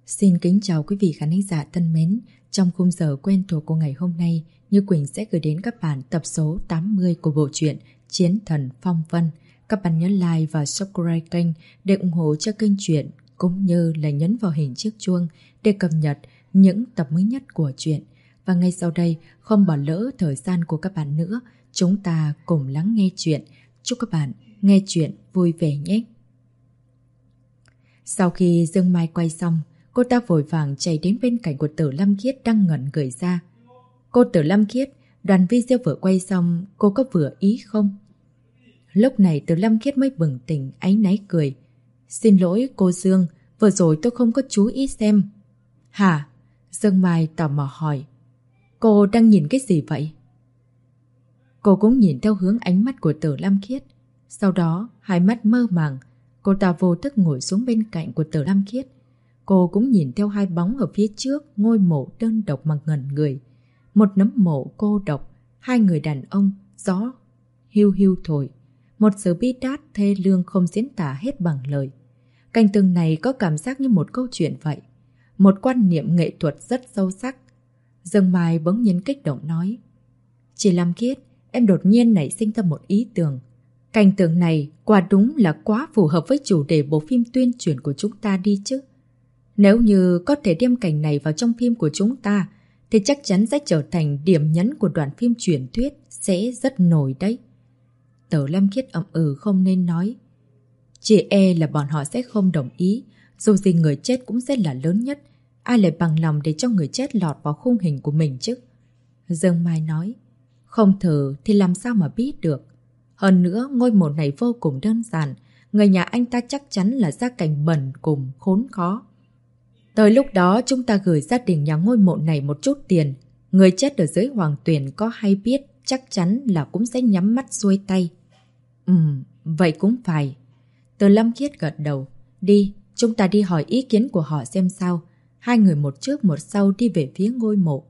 Xin kính chào quý vị khán giả thân mến. Trong khung giờ quen thuộc của ngày hôm nay, Như Quỳnh sẽ gửi đến các bạn tập số 80 của bộ truyện Chiến Thần Phong Vân. Các bạn nhấn like và subscribe kênh để ủng hộ cho kênh truyện, cũng như là nhấn vào hình chiếc chuông để cập nhật những tập mới nhất của truyện. Và ngay sau đây, không bỏ lỡ thời gian của các bạn nữa, chúng ta cùng lắng nghe truyện. Chúc các bạn nghe truyện vui vẻ nhé. Sau khi Dương Mai quay xong, cô ta vội vàng chạy đến bên cạnh của Tử Lâm Khiết đang ngẩn người ra. Cô Tử Lâm Khiết, đoạn video vừa quay xong, cô có vừa ý không? Lúc này Tử Lâm Khiết mới bừng tỉnh, áy náy cười. Xin lỗi cô Dương, vừa rồi tôi không có chú ý xem. Hả? Dương Mai tò mò hỏi. Cô đang nhìn cái gì vậy? Cô cũng nhìn theo hướng ánh mắt của Tử Lâm Khiết. Sau đó, hai mắt mơ màng, cô ta vô thức ngồi xuống bên cạnh của Tử Lâm Khiết. Cô cũng nhìn theo hai bóng ở phía trước ngôi mộ đơn độc mà ngẩn người. Một nấm mộ cô độc, hai người đàn ông, gió hiu hiu thổi. Một sự bi đát thê lương không diễn tả hết bằng lời. Cảnh tượng này có cảm giác như một câu chuyện vậy. Một quan niệm nghệ thuật rất sâu sắc. Dương Mai bỗng nhiên kích động nói. Chị Lâm Khiết, em đột nhiên nảy sinh ra một ý tưởng. Cảnh tượng này quả đúng là quá phù hợp với chủ đề bộ phim tuyên truyền của chúng ta đi chứ. Nếu như có thể đem cảnh này vào trong phim của chúng ta, thì chắc chắn sẽ trở thành điểm nhấn của đoạn phim truyền thuyết, sẽ rất nổi đấy. Tử Lâm Khiết ậm không nên nói. Chỉ e là bọn họ sẽ không đồng ý, dù gì người chết cũng sẽ là lớn nhất. Ai lại bằng lòng để cho người chết lọt vào khung hình của mình chứ? Dương Mai nói. Không thử thì làm sao mà biết được. Hơn nữa, ngôi mộ này vô cùng đơn giản. Người nhà anh ta chắc chắn là gia cảnh bẩn cùng khốn khó. Tới lúc đó chúng ta gửi gia đình nhà ngôi mộ này một chút tiền. Người chết ở dưới hoàng tuyển có hay biết chắc chắn là cũng sẽ nhắm mắt xuôi tay. Vậy cũng phải. Từ Lâm Khiết gật đầu. Đi, chúng ta đi hỏi ý kiến của họ xem sao. Hai người một trước một sau đi về phía ngôi mộ.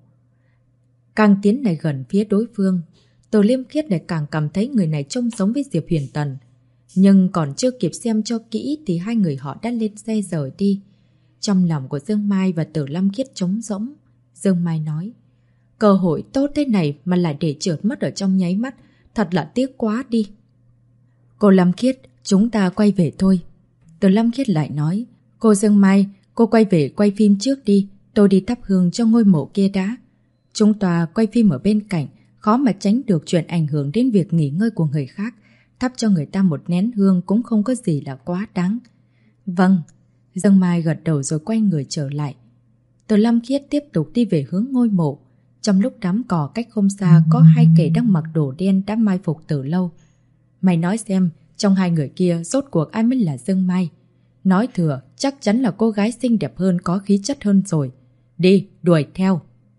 Càng tiến lại gần phía đối phương, Từ Liêm Khiết lại càng cảm thấy người này trông giống với Diệp Huyền Tần. Nhưng còn chưa kịp xem cho kỹ thì hai người họ đã lên xe rời đi. Trong lòng của Dương Mai và Tử Lâm Khiết trống rỗng. Dương Mai nói. Cơ hội tốt thế này mà lại để trượt mất ở trong nháy mắt. Thật là tiếc quá đi. Cô Lâm Khiết, chúng ta quay về thôi. Tử Lâm Khiết lại nói. Cô Dương Mai, cô quay về quay phim trước đi. Tôi đi thắp hương cho ngôi mộ kia đã. Chúng ta quay phim ở bên cạnh. Khó mà tránh được chuyện ảnh hưởng đến việc nghỉ ngơi của người khác. Thắp cho người ta một nén hương cũng không có gì là quá đáng. Vâng. Dương Mai gật đầu rồi quay người trở lại. Từ Lâm Khiết tiếp tục đi về hướng ngôi mộ. Trong lúc đám cỏ cách không xa có hai kẻ đang mặc đồ đen đã mai phục từ lâu. Mày nói xem, trong hai người kia rốt cuộc ai mới là Dương Mai? Nói thừa, chắc chắn là cô gái xinh đẹp hơn, có khí chất hơn rồi. Đi, đuổi theo.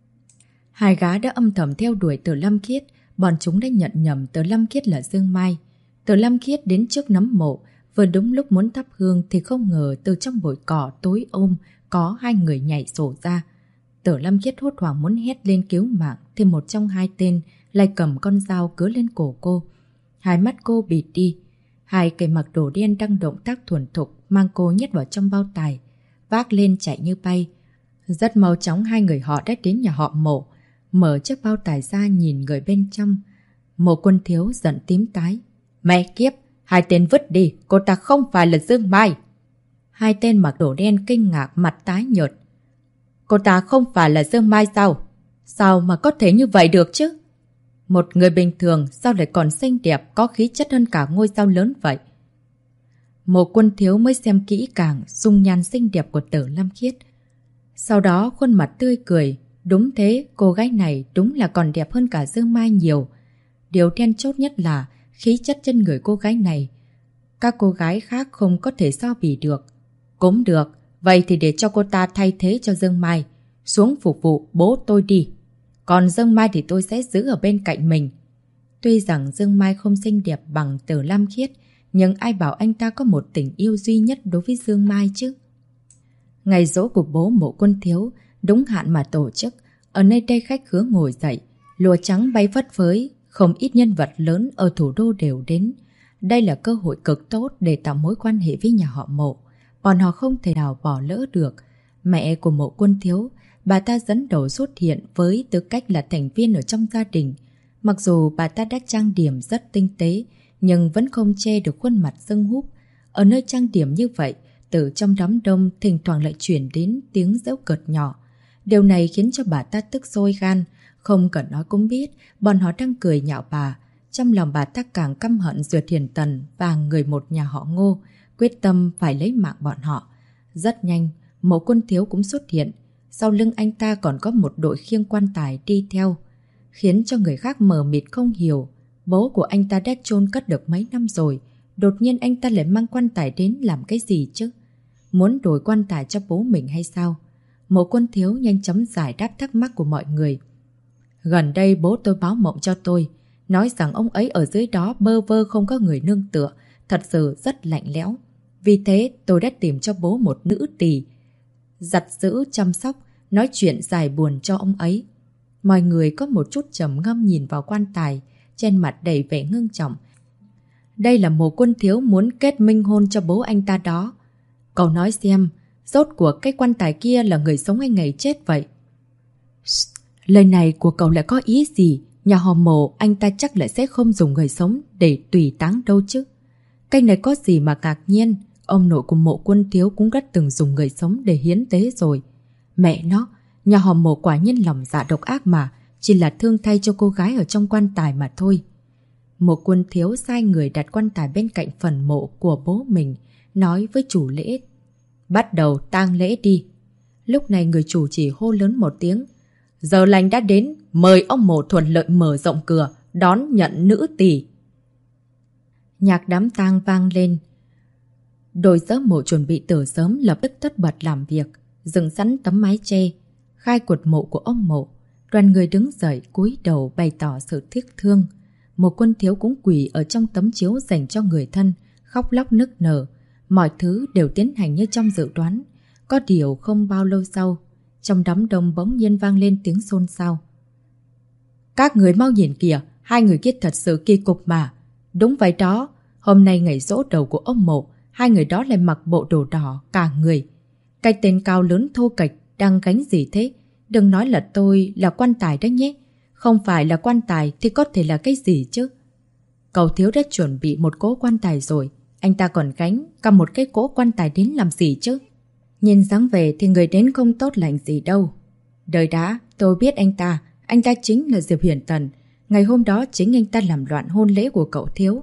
Hai gã đã âm thầm theo đuổi Từ Lâm Khiết. Bọn chúng đã nhận nhầm Từ Lâm Khiết là Dương Mai. Từ Lâm Khiết đến trước nấm mộ. Vừa đúng lúc muốn thắp hương thì không ngờ từ trong bụi cỏ tối có hai người nhảy sổ ra. Tử Lâm Khiết hốt hoảng muốn hét lên cứu mạng thì một trong hai tên lại cầm con dao cứa lên cổ cô. Hai mắt cô bịt đi. Hai kẻ mặc đồ đen đang động tác thuần thục mang cô nhét vào trong bao tải, vác lên chạy như bay. Rất mau chóng hai người họ đã đến nhà họ Mộ. Mở chiếc bao tải ra nhìn người bên trong. Mộ Quân Thiếu giận tím tái. Mẹ kiếp! Hai tên vứt đi, cô ta không phải là Dương Mai. Hai tên mặc đồ đen kinh ngạc mặt tái nhợt. Cô ta không phải là Dương Mai sao? Sao mà có thể như vậy được chứ? Một người bình thường sao lại còn xinh đẹp, có khí chất hơn cả ngôi sao lớn vậy? Mộ Quân Thiếu mới xem kỹ càng dung nhan xinh đẹp của Tử Lâm Khiết. Sau đó khuôn mặt tươi cười. Đúng thế, cô gái này đúng là còn đẹp hơn cả Dương Mai nhiều. Điều then chốt nhất là khí chất trên người cô gái này các cô gái khác không có thể so bì được. Cũng được, vậy thì để cho cô ta thay thế cho Dương Mai. Xuống phục vụ bố tôi đi. Còn Dương Mai thì tôi sẽ giữ ở bên cạnh mình. Tuy rằng Dương Mai không xinh đẹp bằng Tử Lâm Khiết, nhưng ai bảo anh ta có một tình yêu duy nhất đối với Dương Mai chứ. Ngày giỗ của bố Mộ Quân Thiếu đúng hạn mà tổ chức. Ở nơi đây khách khứa ngồi dậy, lụa trắng bay phất phới. Không ít nhân vật lớn ở thủ đô đều đến. Đây là cơ hội cực tốt để tạo mối quan hệ với nhà họ Mộ. Bọn họ không thể nào bỏ lỡ được. mẹ của Mộ Quân Thiếu. Bà ta dẫn đầu xuất hiện với tư cách là thành viên ở trong gia đình. Mặc dù bà ta đã trang điểm rất tinh tế, nhưng vẫn không che được khuôn mặt sưng húp. Ở nơi trang điểm như vậy, từ trong đám đông thỉnh thoảng lại chuyển đến tiếng giễu cợt nhỏ. Điều này khiến cho bà ta tức sôi gan. Không cần nói cũng biết, bọn họ đang cười nhạo bà. Trong lòng bà ta càng căm hận Duyệt Hiền Tần và người một nhà họ Ngô, quyết tâm phải lấy mạng bọn họ. Rất nhanh, Mộ Quân Thiếu cũng xuất hiện. Sau lưng anh ta còn có một đội khiêng quan tài đi theo, khiến cho người khác mờ mịt không hiểu. Bố của anh ta đã chôn cất được mấy năm rồi, đột nhiên anh ta lại mang quan tài đến làm cái gì chứ? Muốn đổi quan tài cho bố mình hay sao? Mộ Quân Thiếu nhanh chóng giải đáp thắc mắc của mọi người. Gần đây bố tôi báo mộng cho tôi, nói rằng ông ấy ở dưới đó bơ vơ không có người nương tựa, thật sự rất lạnh lẽo. Vì thế tôi đã tìm cho bố một nữ tỳ giặt giữ chăm sóc, nói chuyện giải buồn cho ông ấy. Mọi người có một chút trầm ngâm nhìn vào quan tài, trên mặt đầy vẻ ngưng trọng. Đây là Mộ Quân Thiếu muốn kết minh hôn cho bố anh ta đó. Cậu nói xem, rốt cuộc cái quan tài kia là người sống hay người chết vậy? Lời này của cậu lại có ý gì? Nhà họ Mộ anh ta chắc lại sẽ không dùng người sống để tùy táng đâu chứ. Cái này có gì mà ngạc nhiên? Ông nội của Mộ Quân Thiếu cũng đã từng dùng người sống để hiến tế rồi. Mẹ nó, nhà họ Mộ quả nhiên lòng dạ độc ác mà, chỉ là thương thay cho cô gái ở trong quan tài mà thôi. Mộ Quân Thiếu sai người đặt quan tài bên cạnh phần mộ của bố mình, nói với chủ lễ: bắt đầu tang lễ đi. Lúc này người chủ chỉ hô lớn một tiếng: giờ lành đã đến, mời ông Mộ thuận lợi mở rộng cửa, đón nhận nữ tỳ. Nhạc đám tang vang lên. Đội giáp mộ chuẩn bị từ sớm lập tức tất bật làm việc, dựng sẵn tấm mái che, khai quật mộ của ông Mộ. Đoàn người đứng dậy cúi đầu bày tỏ sự tiếc thương. Mộ Quân Thiếu cũng quỳ ở trong tấm chiếu dành cho người thân, khóc lóc nức nở. Mọi thứ đều tiến hành như trong dự đoán. Có điều không bao lâu sau, trong đám đông bỗng nhiên vang lên tiếng xôn xao. Các người mau nhìn kìa, hai người kia thật sự kỳ cục mà. Đúng vậy đó, hôm nay ngày giỗ đầu của ông Mộ, hai người đó lại mặc bộ đồ đỏ cả người. Cái tên cao lớn thô kệch đang gánh gì thế? Đừng nói là tôi là quan tài đấy nhé. Không phải là quan tài thì có thể là cái gì chứ? Cậu Thiếu đã chuẩn bị một cỗ quan tài rồi, anh ta còn gánh cầm một cái cỗ quan tài đến làm gì chứ? Nhìn dáng về thì người đến không tốt lành gì đâu. Đời đã, tôi biết anh ta chính là Diệp Huyền Tần. Ngày hôm đó chính anh ta làm loạn hôn lễ của cậu Thiếu.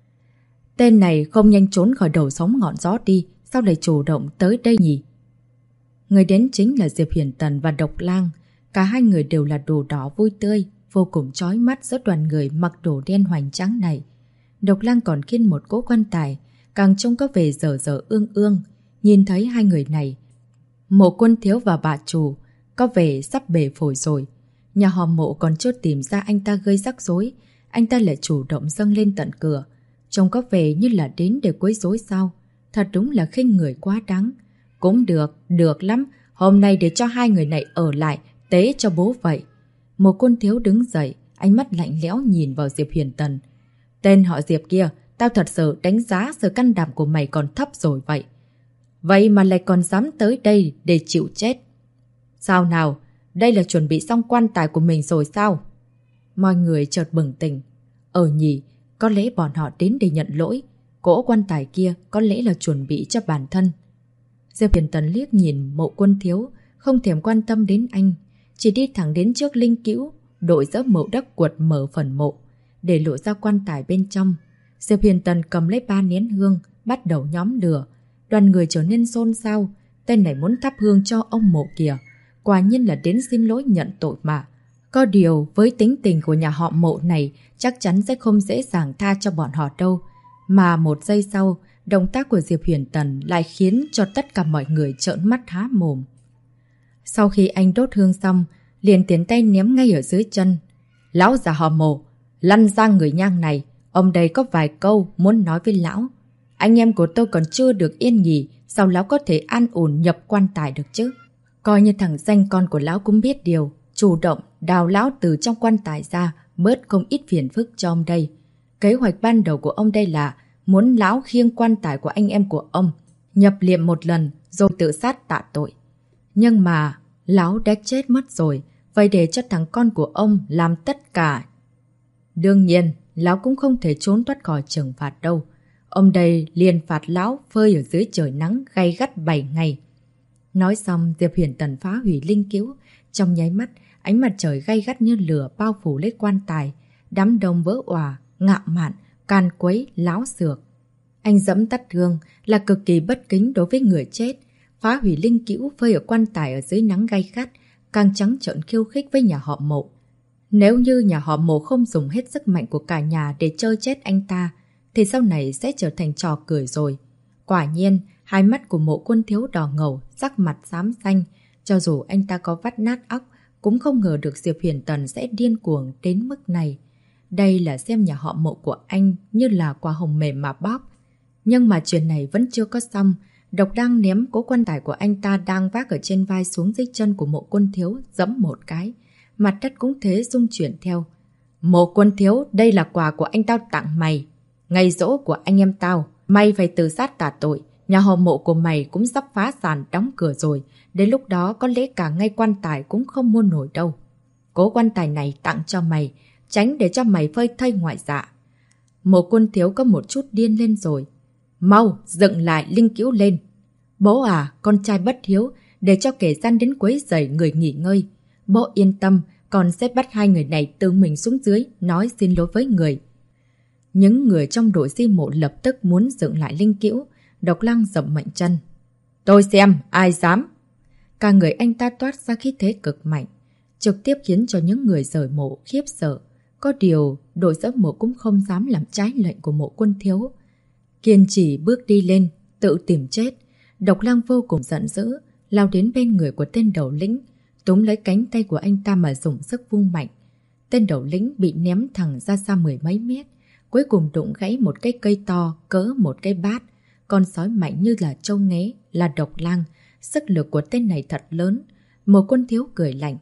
Tên này không nhanh trốn khỏi đầu sóng ngọn gió đi, sao lại chủ động tới đây nhỉ? Người đến chính là Diệp Huyền Tần và Độc Lang. Cả hai người đều là đồ đỏ vui tươi, vô cùng chói mắt giữa đoàn người mặc đồ đen hoành tráng này. Độc Lang còn khiêng một cỗ quan tài, càng trông có vẻ dở dở ương ương. Nhìn thấy hai người này, Mộ Quân Thiếu và bà chủ có vẻ sắp bể phổi rồi. Nhà họ Mộ còn chưa tìm ra anh ta gây rắc rối, anh ta lại chủ động dâng lên tận cửa. Trông có vẻ như là đến để quấy rối sao? Thật đúng là khinh người quá đáng. Cũng được, được lắm. Hôm nay để cho hai người này ở lại, tế cho bố vậy. Mộ Quân Thiếu đứng dậy, ánh mắt lạnh lẽo nhìn vào Diệp Huyền Tần. Tên họ Diệp kia, tao thật sự đánh giá sự can đảm của mày còn thấp rồi vậy. Vậy mà lại còn dám tới đây để chịu chết. Sao nào? Đây là chuẩn bị xong quan tài của mình rồi sao? Mọi người chợt bừng tỉnh. Nhỉ, có lẽ bọn họ đến để nhận lỗi. Cỗ quan tài kia có lẽ là chuẩn bị cho bản thân. Diệp Huyền Tần liếc nhìn Mộ Quân Thiếu, không thèm quan tâm đến anh. Chỉ đi thẳng đến trước linh cữu, đội dỡ mộ đất quật mở phần mộ, để lộ ra quan tài bên trong. Diệp Huyền Tần cầm lấy 3 nén hương, bắt đầu nhóm lửa. Đoàn người trở nên xôn xao. Tên này muốn thắp hương cho ông Mộ kìa. Quả nhiên là đến xin lỗi nhận tội mà. Có điều với tính tình của nhà họ Mộ này, chắc chắn sẽ không dễ dàng tha cho bọn họ đâu. Mà một giây sau, động tác của Diệp Huyền Tần lại khiến cho tất cả mọi người trợn mắt há mồm. Sau khi anh đốt hương xong, liền tiến tay ném ngay ở dưới chân. Lão già họ Mộ, lăn ra người nhang này, ông đây có vài câu muốn nói với lão. Anh em của tôi còn chưa được yên nghỉ, sao lão có thể an ổn nhập quan tài được chứ? Coi như thằng danh con của lão cũng biết điều, chủ động đào lão từ trong quan tài ra, bớt không ít phiền phức cho ông đây. Kế hoạch ban đầu của ông đây là muốn lão khiêng quan tài của anh em của ông, nhập liệm một lần rồi tự sát tạ tội. Nhưng mà lão đã chết mất rồi, vậy để cho thằng con của ông làm tất cả. Đương nhiên, lão cũng không thể trốn thoát khỏi trừng phạt đâu. Ông đây liền phạt lão phơi ở dưới trời nắng gay gắt 7 ngày. Nói xong, Diệp Huyền Tần phá hủy linh cữu. Trong nháy mắt, ánh mặt trời gay gắt như lửa bao phủ lấy quan tài. Đám đông vỡ òa, ngạo mạn, can quấy, láo xược. Anh dẫm tắt hương là cực kỳ bất kính đối với người chết. Phá hủy linh cữu phơi ở quan tài ở dưới nắng gay gắt, càng trắng trợn khiêu khích với nhà họ Mộ. Nếu như nhà họ Mộ không dùng hết sức mạnh của cả nhà để chơi chết anh ta, thì sau này sẽ trở thành trò cười rồi. Quả nhiên, hai mắt của Mộ Quân Thiếu đỏ ngầu, sắc mặt xám xanh. Cho dù anh ta có vắt nát óc, cũng không ngờ được Diệp Huyền Tần sẽ điên cuồng đến mức này. Đây là xem nhà họ Mộ của anh như là quả hồng mềm mà bóp. Nhưng mà chuyện này vẫn chưa có xong. Độc đang ném cố quan tài của anh ta đang vác ở trên vai xuống dưới chân của Mộ Quân Thiếu, giẫm một cái. Mặt đất cũng thế rung chuyển theo. Mộ Quân Thiếu, đây là quà của anh tao tặng mày. Ngày giỗ của anh em tao, mày phải tự sát tả tội. Nhà họ Mộ của mày cũng sắp phá sản đóng cửa rồi. Đến lúc đó có lẽ cả ngay quan tài cũng không mua nổi đâu. Cố quan tài này tặng cho mày, tránh để cho mày phơi thây ngoại dạ. Mộ Quân Thiếu có một chút điên lên rồi. Mau, dựng lại linh cữu lên. Bố à, con trai bất hiếu, để cho kẻ gian đến quấy rầy người nghỉ ngơi. Bố yên tâm, con sẽ bắt hai người này tự mình xuống dưới, nói xin lỗi với người. Những người trong đội Di Mộ lập tức muốn dựng lại linh cữu. Độc Lăng dậm mạnh chân. Tôi xem, ai dám. Cả người anh ta toát ra khí thế cực mạnh, trực tiếp khiến cho những người rời mộ khiếp sợ. Có điều, đội giám mộ cũng không dám làm trái lệnh của Mộ Quân Thiếu. Kiên trì bước đi lên, tự tìm chết. Độc Lăng vô cùng giận dữ, lao đến bên người của tên đầu lĩnh, túm lấy cánh tay của anh ta mà dùng sức vung mạnh. Tên đầu lĩnh bị ném thẳng ra xa 10 mấy mét, cuối cùng đụng gãy một cái cây to cỡ một cái bát. Con sói mạnh như là trâu nghé, là Độc Lang. Sức lực của tên này thật lớn. Mộ Quân Thiếu cười lạnh.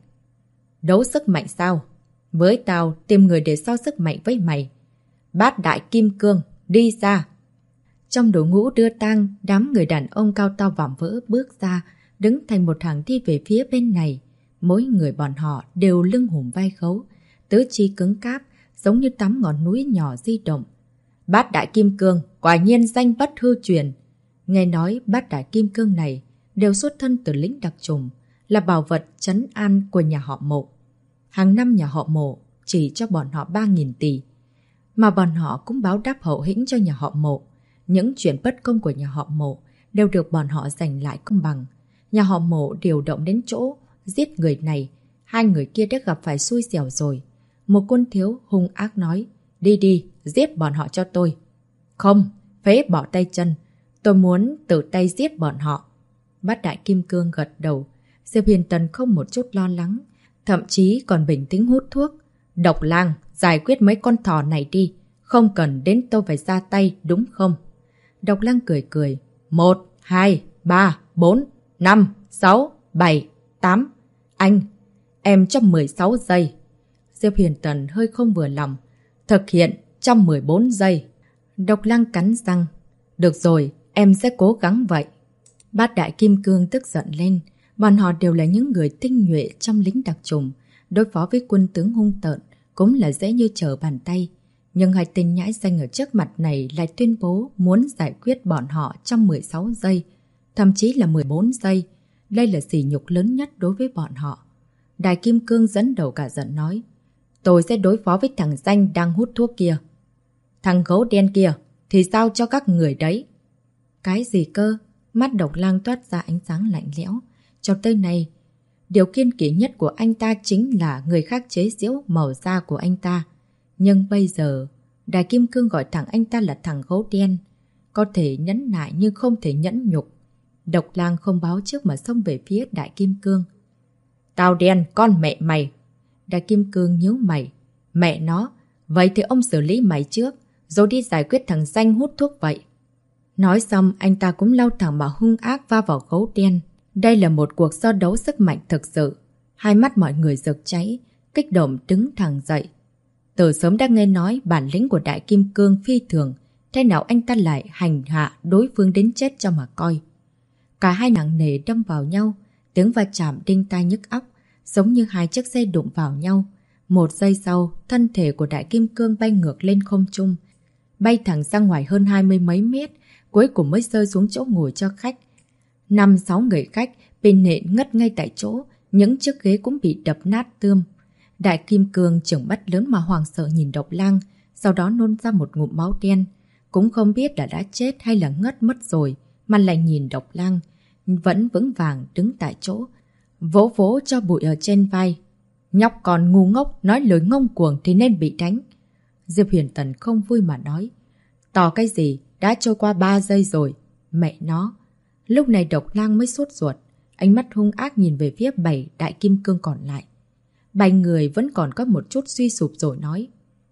Đấu sức mạnh sao? Với tao tìm người để so sức mạnh với mày. Bát Đại Kim Cương, đi ra. Trong đội ngũ đưa tang, đám người đàn ông cao to vạm vỡ bước ra, đứng thành một hàng đi về phía bên này. Mỗi người bọn họ đều lưng hùm vai gấu, tứ chi cứng cáp, giống như 8 ngọn núi nhỏ di động. Bát Đại Kim Cương, quả nhiên danh bất hư truyền. Nghe nói Bát Đại Kim Cương này đều xuất thân từ lính đặc trùng, là bảo vật trấn an của nhà họ Mộ. Hàng năm nhà họ Mộ chỉ cho bọn họ 3.000 tỷ, mà bọn họ cũng báo đáp hậu hĩnh cho nhà họ Mộ. Những chuyện bất công của nhà họ Mộ đều được bọn họ giành lại công bằng. Nhà họ Mộ điều động đến chỗ giết người này, hai người kia đã gặp phải xui xẻo rồi. Một Quân Thiếu hung ác nói, đi đi, giết bọn họ cho tôi. Không, phế bỏ tay chân, tôi muốn tự tay giết bọn họ. Bát Đại Kim Cương gật đầu. Diệp Huyền Tần không một chút lo lắng, thậm chí còn bình tĩnh hút thuốc. Độc Lang, giải quyết mấy con thỏ này đi, không cần đến tôi phải ra tay đúng không? Độc Lang cười cười. 1, 2, 3, 4, 5, 6, 7, 8. Anh, em cho 16 giây. Diệp Huyền Tần hơi không vừa lòng. Thực hiện trong 14 giây. Độc Lang cắn răng. Được rồi, em sẽ cố gắng vậy. Bát Đại Kim Cương tức giận lên. Bọn họ đều là những người tinh nhuệ trong lính đặc trùng. Đối phó với quân tướng hung tợn cũng là dễ như trở bàn tay. Nhưng hai tên nhãi danh ở trước mặt này lại tuyên bố muốn giải quyết bọn họ trong 16 giây, thậm chí là 14 giây. Đây là sỉ nhục lớn nhất đối với bọn họ. Đại Kim Cương dẫn đầu cả giận nói, tôi sẽ đối phó với thằng danh đang hút thuốc kia. Thằng gấu đen kia thì sao cho các người đấy? Cái gì cơ? Mắt Độc Lang toát ra ánh sáng lạnh lẽo. Cho tới nay, điều kiên kỵ nhất của anh ta chính là người khác chế giễu màu da của anh ta. Nhưng bây giờ, Đại Kim Cương gọi thẳng anh ta là thằng gấu đen. Có thể nhẫn nại nhưng không thể nhẫn nhục. Độc Lang không báo trước mà xông về phía Đại Kim Cương. Tao đen, con mẹ mày. Đại Kim Cương nhíu mày. Mẹ nó, vậy thì ông xử lý mày trước, rồi đi giải quyết thằng danh hút thuốc vậy. Nói xong, anh ta cũng lao thẳng mà hung ác va vào gấu đen. Đây là một cuộc so đấu sức mạnh thực sự. Hai mắt mọi người rực cháy, kích động đứng thẳng dậy. Từ sớm đã nghe nói bản lĩnh của Đại Kim Cương phi thường, thế nào anh ta lại hành hạ đối phương đến chết cho mà coi. Cả hai nặng nề đâm vào nhau, Tiếng va chạm đinh tai nhức óc, giống như hai chiếc xe đụng vào nhau. Một giây sau, thân thể của Đại Kim Cương bay ngược lên không trung, bay thẳng ra ngoài hơn 20 mấy mét, cuối cùng mới rơi xuống chỗ ngồi cho khách. 5-6 người khách bị nện ngất ngay tại chỗ, những chiếc ghế cũng bị đập nát tươm. Đại Kim Cương trừng mắt lớn mà hoảng sợ nhìn Độc Lang, sau đó nôn ra một ngụm máu đen. Cũng không biết là đã chết hay là ngất mất rồi, mà lại nhìn Độc Lang vẫn vững vàng đứng tại chỗ, vỗ vỗ cho bụi ở trên vai. Nhóc còn ngu ngốc, nói lời ngông cuồng thì nên bị đánh. Diệp Huyền Tần không vui mà nói. Tỏ cái gì, đã trôi qua 3 giây rồi. Mẹ nó. Lúc này Độc Lang mới sốt ruột, ánh mắt hung ác nhìn về phía 7 Đại Kim Cương còn lại. 7 người vẫn còn có một chút suy sụp rồi nói.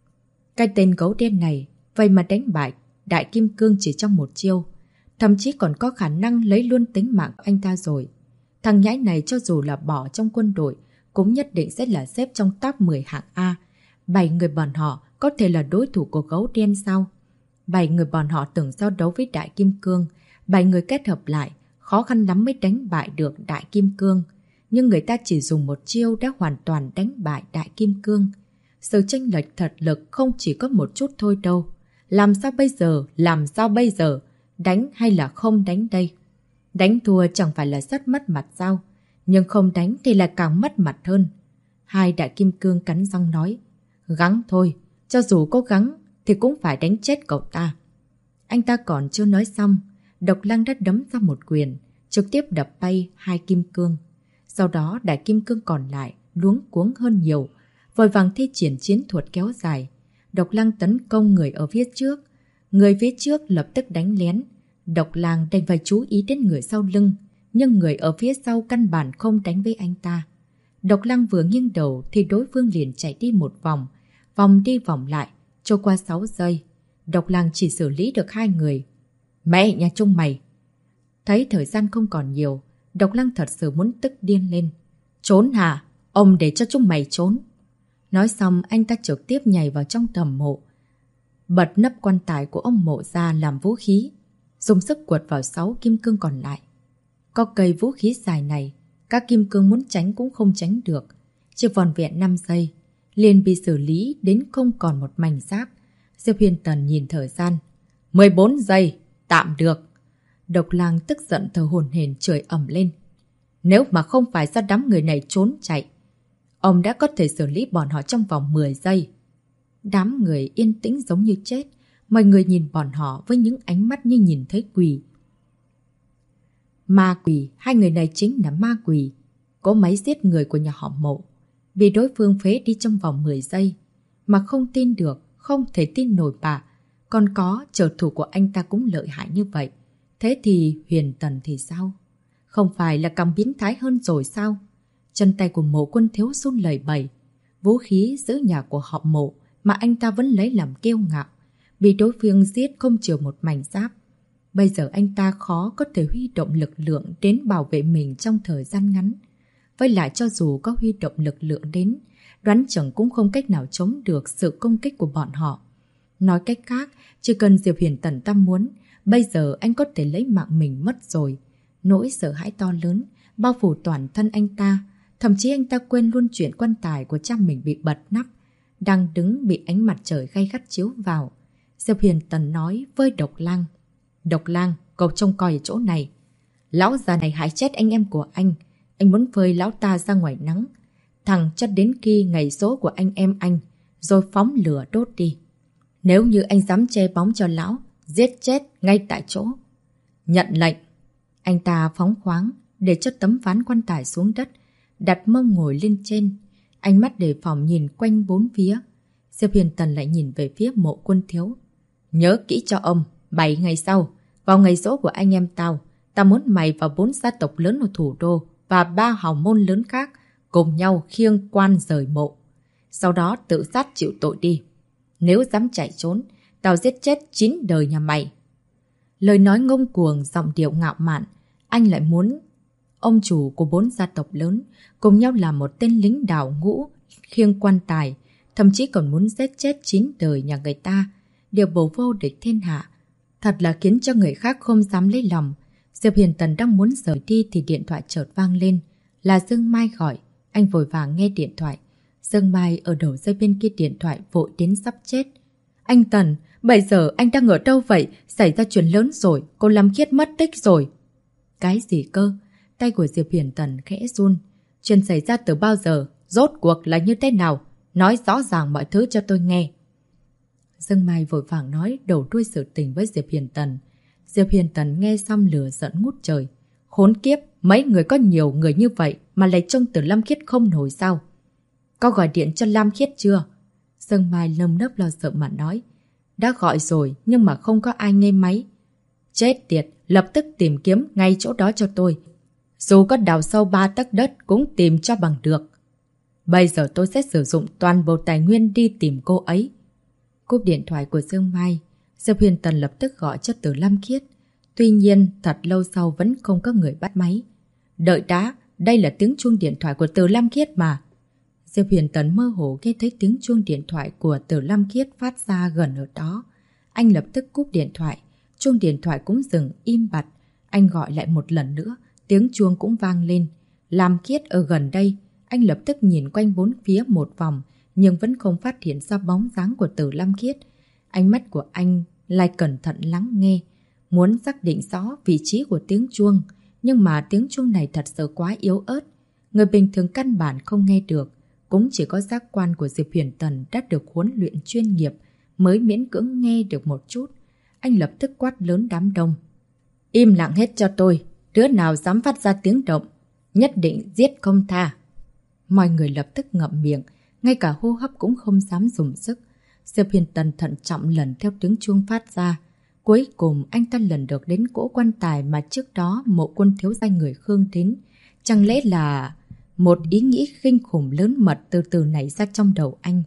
Cái tên gấu đen này, vậy mà đánh bại Đại Kim Cương chỉ trong một chiêu. Thậm chí còn có khả năng lấy luôn tính mạng của anh ta rồi. Thằng nhãi này cho dù là bỏ trong quân đội, cũng nhất định sẽ là xếp trong top 10 hạng A. 7 người bọn họ có thể là đối thủ của gấu đen sao? 7 người bọn họ tưởng giao đấu với Đại Kim Cương. 7 người kết hợp lại, khó khăn lắm mới đánh bại được Đại Kim Cương. Nhưng người ta chỉ dùng một chiêu đã hoàn toàn đánh bại Đại Kim Cương. Sự chênh lệch thật lực không chỉ có một chút thôi đâu. Làm sao bây giờ? Làm sao bây giờ? Đánh hay là không đánh đây? Đánh thua chẳng phải là rất mất mặt sao? Nhưng không đánh thì là càng mất mặt hơn. Hai Đại Kim Cương cắn răng nói. Gắng thôi, cho dù cố gắng thì cũng phải đánh chết cậu ta. Anh ta còn chưa nói xong, Độc Lang đã đấm ra một quyền, trực tiếp đập bay hai Kim Cương. Sau đó Đại Kim Cương còn lại luống cuống hơn nhiều, vội vàng thi triển chiến thuật kéo dài. Độc Lang tấn công người ở phía trước. Người phía trước lập tức đánh lén. Độc Lang đành phải chú ý đến người sau lưng, nhưng người ở phía sau căn bản không đánh với anh ta. Độc Lang vừa nghiêng đầu thì đối phương liền chạy đi một vòng, vòng đi vòng lại, trôi qua 6 giây. Độc Lang chỉ xử lý được 2 người. Mẹ nhà chúng mày! Thấy thời gian không còn nhiều, Độc Lang thật sự muốn tức điên lên. Trốn hả? Ông để cho chúng mày trốn. Nói xong anh ta trực tiếp nhảy vào trong tầm mộ, bật nắp quan tài của ông mộ ra làm vũ khí, dùng sức quật vào 6 kim cương còn lại. Có cây vũ khí dài này, các kim cương muốn tránh cũng không tránh được. Chỉ vòn vẹn 5 giây, liền bị xử lý đến không còn một mảnh giáp. Diệp Huyền Tần nhìn thời gian. 14 giây, tạm được. Độc Lang tức giận thở hổn hển chửi ầm lên. Nếu mà không phải do đám người này trốn chạy, ông đã có thể xử lý bọn họ trong vòng 10 giây. Đám người yên tĩnh giống như chết, mọi người nhìn bọn họ với những ánh mắt như nhìn thấy quỷ. Ma quỷ, hai người này chính là ma quỷ. Có máy giết người của nhà họ Mộ, bị đối phương phế đi trong vòng 10 giây. Mà không tin được, không thể tin nổi bà. Còn có, trợ thủ của anh ta cũng lợi hại như vậy. Thế thì Huyền Tần thì sao? Không phải là càng biến thái hơn rồi sao? Chân tay của Mộ Quân Thiếu run lẩy bẩy. Vũ khí giữ nhà của họ Mộ mà anh ta vẫn lấy làm kiêu ngạo, bị đối phương giết không chừa một mảnh giáp. Bây giờ anh ta khó có thể huy động lực lượng đến bảo vệ mình trong thời gian ngắn. Với lại cho dù có huy động lực lượng đến, đoán chừng cũng không cách nào chống được sự công kích của bọn họ. Nói cách khác, chỉ cần Diệp Huyền Tần tâm muốn, bây giờ anh có thể lấy mạng mình mất rồi. Nỗi sợ hãi to lớn bao phủ toàn thân anh ta. Thậm chí anh ta quên luôn chuyện quan tài của cha mình bị bật nắp, đang đứng bị ánh mặt trời gay gắt chiếu vào. Diệp Huyền Tần nói với Độc Lang. Độc Lang, cậu trông coi ở chỗ này. Lão già này hại chết anh em của anh muốn phơi lão ta ra ngoài nắng, thẳng cho đến khi ngày số của anh em anh, rồi phóng lửa đốt đi. Nếu như anh dám che bóng cho lão, giết chết ngay tại chỗ. Nhận lệnh. Anh ta phóng khoáng để cho tấm ván quan tài xuống đất, đặt mông ngồi lên trên. Ánh mắt đề phòng nhìn quanh bốn phía. Diệp Huyền Tần lại nhìn về phía Mộ Quân Thiếu. Nhớ kỹ cho ông, 7 ngày sau, vào ngày số của anh em tao muốn mày và 4 gia tộc lớn ở thủ đô và 3 hào môn lớn khác cùng nhau khiêng quan rời mộ. Sau đó tự sát chịu tội đi. Nếu dám chạy trốn, tao giết chết 9 đời nhà mày. Lời nói ngông cuồng, giọng điệu ngạo mạn. Anh lại muốn ông chủ của 4 gia tộc lớn cùng nhau làm một tên lính đào ngũ khiêng quan tài, thậm chí còn muốn giết chết 9 đời nhà người ta, điều bổ vô địch thiên hạ. Thật là khiến cho người khác không dám lấy lòng. Diệp Huyền Tần đang muốn rời đi thì điện thoại chợt vang lên. Là Dương Mai gọi. Anh vội vàng nghe điện thoại. Dương Mai ở đầu dây bên kia điện thoại vội đến sắp chết. Anh Tần, bây giờ anh đang ở đâu vậy? Xảy ra chuyện lớn rồi, cô Lâm Khiết mất tích rồi. Cái gì cơ? Tay của Diệp Huyền Tần khẽ run. Chuyện xảy ra từ bao giờ? Rốt cuộc là như thế nào? Nói rõ ràng mọi thứ cho tôi nghe. Dương Mai vội vàng nói đầu đuôi sự tình với Diệp Huyền Tần. Diệp Huyền Tần nghe xong lửa giận ngút trời. Khốn kiếp, mấy người có nhiều người như vậy mà lại trông từ Lâm Khiết không nổi sao? Có gọi điện cho Lâm Khiết chưa? Dương Mai nơm nớp lo sợ mà nói. Đã gọi rồi nhưng mà không có ai nghe máy. Chết tiệt, lập tức tìm kiếm ngay chỗ đó cho tôi. Dù có đào sâu 3 tấc đất cũng tìm cho bằng được. Bây giờ tôi sẽ sử dụng toàn bộ tài nguyên đi tìm cô ấy. Cúp điện thoại của Dương Mai, Diệp Huyền Tần lập tức gọi cho Từ Lâm Khiết. Tuy nhiên, thật lâu sau vẫn không có người bắt máy. Đợi đã, đây là tiếng chuông điện thoại của Từ Lâm Khiết mà. Diệp Huyền Tần mơ hồ nghe thấy tiếng chuông điện thoại của Từ Lâm Khiết phát ra gần ở đó. Anh lập tức cúp điện thoại. Chuông điện thoại cũng dừng im bặt. Anh gọi lại một lần nữa, tiếng chuông cũng vang lên. Lâm Khiết ở gần đây. Anh lập tức nhìn quanh bốn phía một vòng, nhưng vẫn không phát hiện ra bóng dáng của Từ Lâm Khiết. Ánh mắt của anh lại cẩn thận lắng nghe, muốn xác định rõ vị trí của tiếng chuông. Nhưng mà tiếng chuông này thật sự quá yếu ớt. Người bình thường căn bản không nghe được. Cũng chỉ có giác quan của Diệp Huyền Tần đã được huấn luyện chuyên nghiệp mới miễn cưỡng nghe được một chút. Anh lập tức quát lớn đám đông. Im lặng hết cho tôi. Đứa nào dám phát ra tiếng động, nhất định giết không tha. Mọi người lập tức ngậm miệng, ngay cả hô hấp cũng không dám dùng sức. Diệp Huyền Tần thận trọng lần theo tiếng chuông phát ra. Cuối cùng anh ta lần được đến cỗ quan tài mà trước đó Mộ Quân thiếu gia người Khương đến. Chẳng lẽ là... Một ý nghĩ kinh khủng lớn mật từ từ nảy ra trong đầu anh.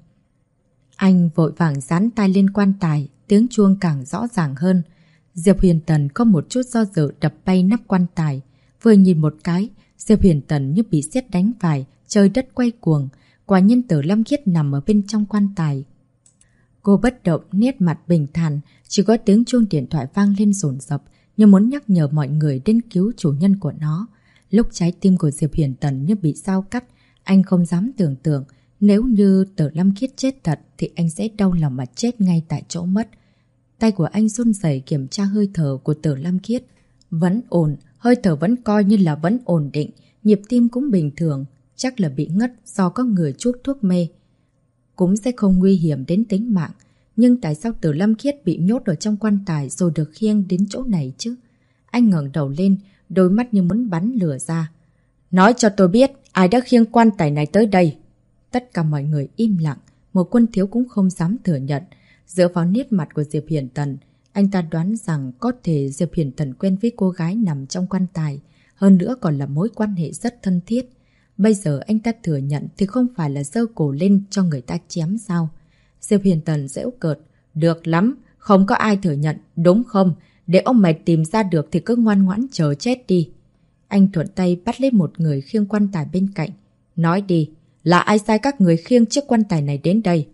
Anh vội vàng dán tai lên quan tài, tiếng chuông càng rõ ràng hơn. Diệp Huyền Tần có một chút do dự đập bay nắp quan tài. Vừa nhìn một cái, Diệp Huyền Tần như bị sét đánh phải, trời đất quay cuồng. Quả nhân Tử Lâm Khiết nằm ở bên trong quan tài. Cô bất động, nét mặt bình thản, chỉ có tiếng chuông điện thoại vang lên dồn dập, như muốn nhắc nhở mọi người đến cứu chủ nhân của nó. Lúc trái tim của Diệp Huyền Tần như bị dao cắt, anh không dám tưởng tượng nếu như Tử Lâm Khiết chết thật thì anh sẽ đau lòng mà chết ngay tại chỗ mất. Tay của anh run rẩy kiểm tra hơi thở của Tử Lâm Khiết. Vẫn ổn, hơi thở vẫn coi như là vẫn ổn định, nhịp tim cũng bình thường, chắc là bị ngất do có người chuốc thuốc mê. Cũng sẽ không nguy hiểm đến tính mạng, nhưng tại sao Tử Lâm Khiết bị nhốt ở trong quan tài rồi được khiêng đến chỗ này chứ? Anh ngẩng đầu lên, đôi mắt như muốn bắn lửa ra. Nói cho tôi biết, ai đã khiêng quan tài này tới đây? Tất cả mọi người im lặng, Một Quân thiếu cũng không dám thừa nhận. Dựa vào nét mặt của Diệp Hiển Tần, anh ta đoán rằng có thể Diệp Hiển Tần quen với cô gái nằm trong quan tài, hơn nữa còn là mối quan hệ rất thân thiết. Bây giờ anh ta thừa nhận thì không phải là giơ cổ lên cho người ta chém sao? Diệp Hiển Tần giễu cợt. Được lắm, không có ai thừa nhận, đúng không? Để ông mày tìm ra được thì cứ ngoan ngoãn chờ chết đi. Anh thuận tay bắt lấy một người khiêng quan tài bên cạnh. Nói đi, là ai sai các người khiêng chiếc quan tài này đến đây?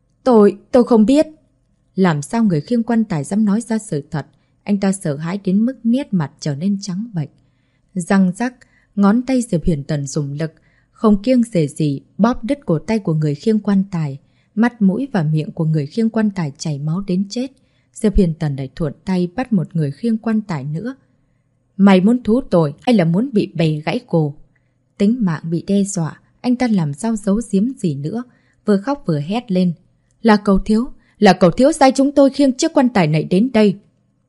Tôi không biết. Làm sao người khiêng quan tài dám nói ra sự thật? Anh ta sợ hãi đến mức nét mặt trở nên trắng bệch. Răng rắc, ngón tay Diệp Hiển Tần dùng lực, không kiêng dè gì bóp đứt cổ tay của người khiêng quan tài. Mắt, mũi và miệng của người khiêng quan tài chảy máu đến chết. Diệp Hiển Tần lại thuận tay bắt một người khiêng quan tài nữa. Mày muốn thú tội hay là muốn bị bầy gãy cổ? Tính mạng bị đe dọa, anh ta làm sao giấu giếm gì nữa, vừa khóc vừa hét lên. Là cậu thiếu sai chúng tôi khiêng chiếc quan tài này đến đây.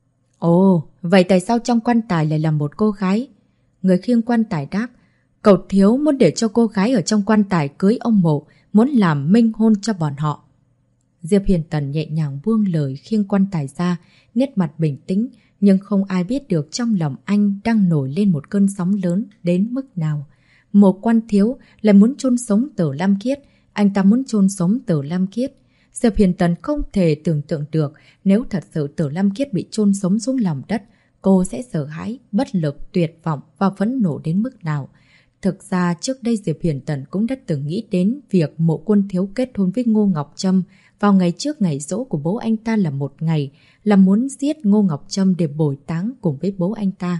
Ồ, vậy tại sao trong quan tài lại là một cô gái? Người khiêng quan tài đáp, cậu thiếu muốn để cho cô gái ở trong quan tài cưới ông Mộ, muốn làm minh hôn cho bọn họ. Diệp Hiển Tần nhẹ nhàng buông lời khiêng quan tài ra, nét mặt bình tĩnh, nhưng không ai biết được trong lòng anh đang nổi lên một cơn sóng lớn đến mức nào. Một Quan thiếu lại muốn chôn sống Tử Lam Khiết, anh ta muốn chôn sống Tử Lam Khiết. Diệp Hiển Tần không thể tưởng tượng được nếu thật sự Tử Lam Khiết bị chôn sống xuống lòng đất, cô sẽ sợ hãi, bất lực, tuyệt vọng và phẫn nộ đến mức nào. Thực ra trước đây Diệp Hiển Tần cũng đã từng nghĩ đến việc Mộ Quân thiếu kết hôn với Ngô Ngọc Trâm vào ngày trước ngày giỗ của bố anh ta là một ngày, là muốn giết Ngô Ngọc Trâm để bồi táng cùng với bố anh ta.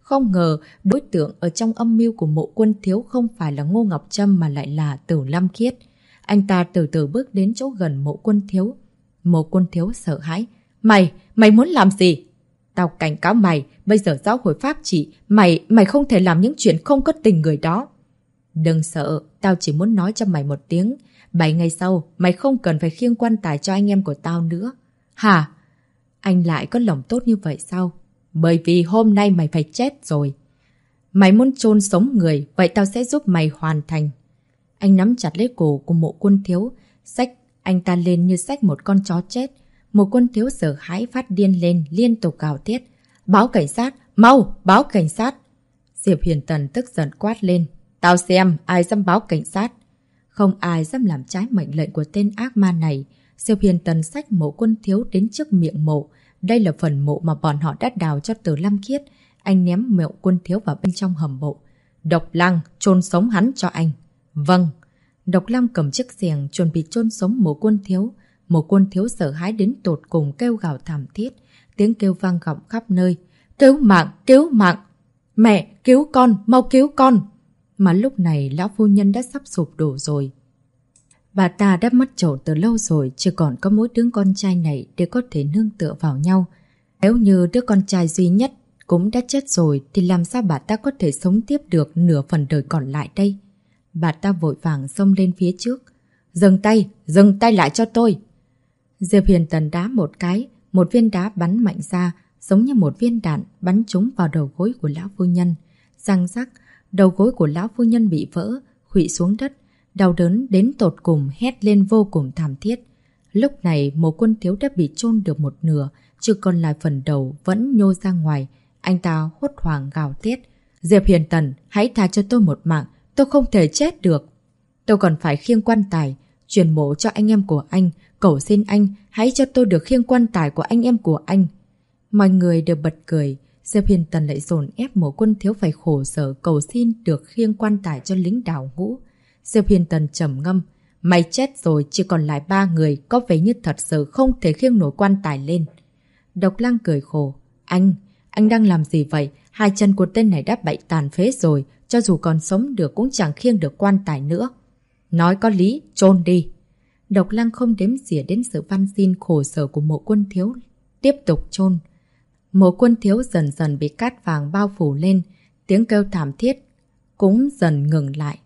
Không ngờ đối tượng ở trong âm mưu của Mộ Quân Thiếu không phải là Ngô Ngọc Trâm mà lại là Tử Lâm Khiết. Anh ta từ từ bước đến chỗ gần Mộ Quân Thiếu. Mộ Quân Thiếu sợ hãi. Mày muốn làm gì? Tao cảnh cáo mày, bây giờ giáo hội pháp chỉ, mày không thể làm những chuyện không có tình người đó. Đừng sợ, tao chỉ muốn nói cho mày một tiếng. 7 ngày sau, mày không cần phải khiêng quan tài cho anh em của tao nữa. Hả? Anh lại có lòng tốt như vậy sao? Bởi vì hôm nay mày phải chết rồi. Mày muốn chôn sống người, vậy tao sẽ giúp mày hoàn thành. Anh nắm chặt lấy cổ của Mộ Quân Thiếu, xách anh ta lên như xách một con chó chết. Mộ Quân Thiếu sợ hãi phát điên lên, liên tục gào thét. Báo cảnh sát, mau, báo cảnh sát. Diệp Huyền Tần tức giận quát lên. Tao xem ai dám báo cảnh sát. Không ai dám làm trái mệnh lệnh của tên ác ma này. Diệp Huyền Tần xách Mộ Quân Thiếu đến trước miệng mộ. Đây là phần mộ mà bọn họ đã đào cho Tử Lâm Khiết. Anh ném Mộ Quân Thiếu vào bên trong hầm mộ. Độc Lăng, chôn sống hắn cho anh. Vâng. Độc Lăng cầm chiếc xiềng chuẩn bị chôn sống Mộ Quân Thiếu. Mộ Quân Thiếu sợ hãi đến tột cùng kêu gào thảm thiết. Tiếng kêu vang vọng khắp nơi. Cứu mạng, cứu mạng. Mẹ, cứu con, mau cứu con. Mà lúc này lão phu nhân đã sắp sụp đổ rồi. Bà ta đã mất chỗ từ lâu rồi, chỉ còn có mỗi đứa con trai này để có thể nương tựa vào nhau. Nếu như đứa con trai duy nhất cũng đã chết rồi thì làm sao bà ta có thể sống tiếp được nửa phần đời còn lại đây? Bà ta vội vàng xông lên phía trước. Dừng tay lại cho tôi. Diệp Huyền Tần đá một cái, một viên đá bắn mạnh ra, giống như một viên đạn bắn trúng vào đầu gối của lão phu nhân. Răng rắc, đầu gối của lão phu nhân bị vỡ, khuỵu xuống đất. Đau đớn đến tột cùng hét lên vô cùng thảm thiết. Lúc này Mộ Quân Thiếu đã bị chôn được một nửa, chứ còn lại phần đầu vẫn nhô ra ngoài. Anh ta hốt hoảng gào thét. Diệp Huyền Tần, hãy tha cho tôi một mạng, tôi không thể chết được. Tôi còn phải khiêng quan tài, truyền mộ cho anh em của anh. Cầu xin anh, hãy cho tôi được khiêng quan tài của anh em của anh. Mọi người đều bật cười. Diệp Huyền Tần lại dồn ép Mộ Quân Thiếu phải khổ sở cầu xin được khiêng quan tài cho lính đào ngũ. Diệp Huyền Tần trầm ngâm. Mày chết rồi, chỉ còn lại 3 người, có vẻ như thật sự không thể khiêng nổi quan tài lên. Độc Lăng cười khổ. Anh đang làm gì vậy? 2 chân của tên này đã bị tàn phế rồi, cho dù còn sống được cũng chẳng khiêng được quan tài nữa. Nói có lý, chôn đi. Độc Lăng không đếm xỉa đến sự van xin khổ sở của Mộ Quân Thiếu, tiếp tục chôn. Mộ Quân Thiếu dần dần bị cát vàng bao phủ lên, tiếng kêu thảm thiết cũng dần ngừng lại.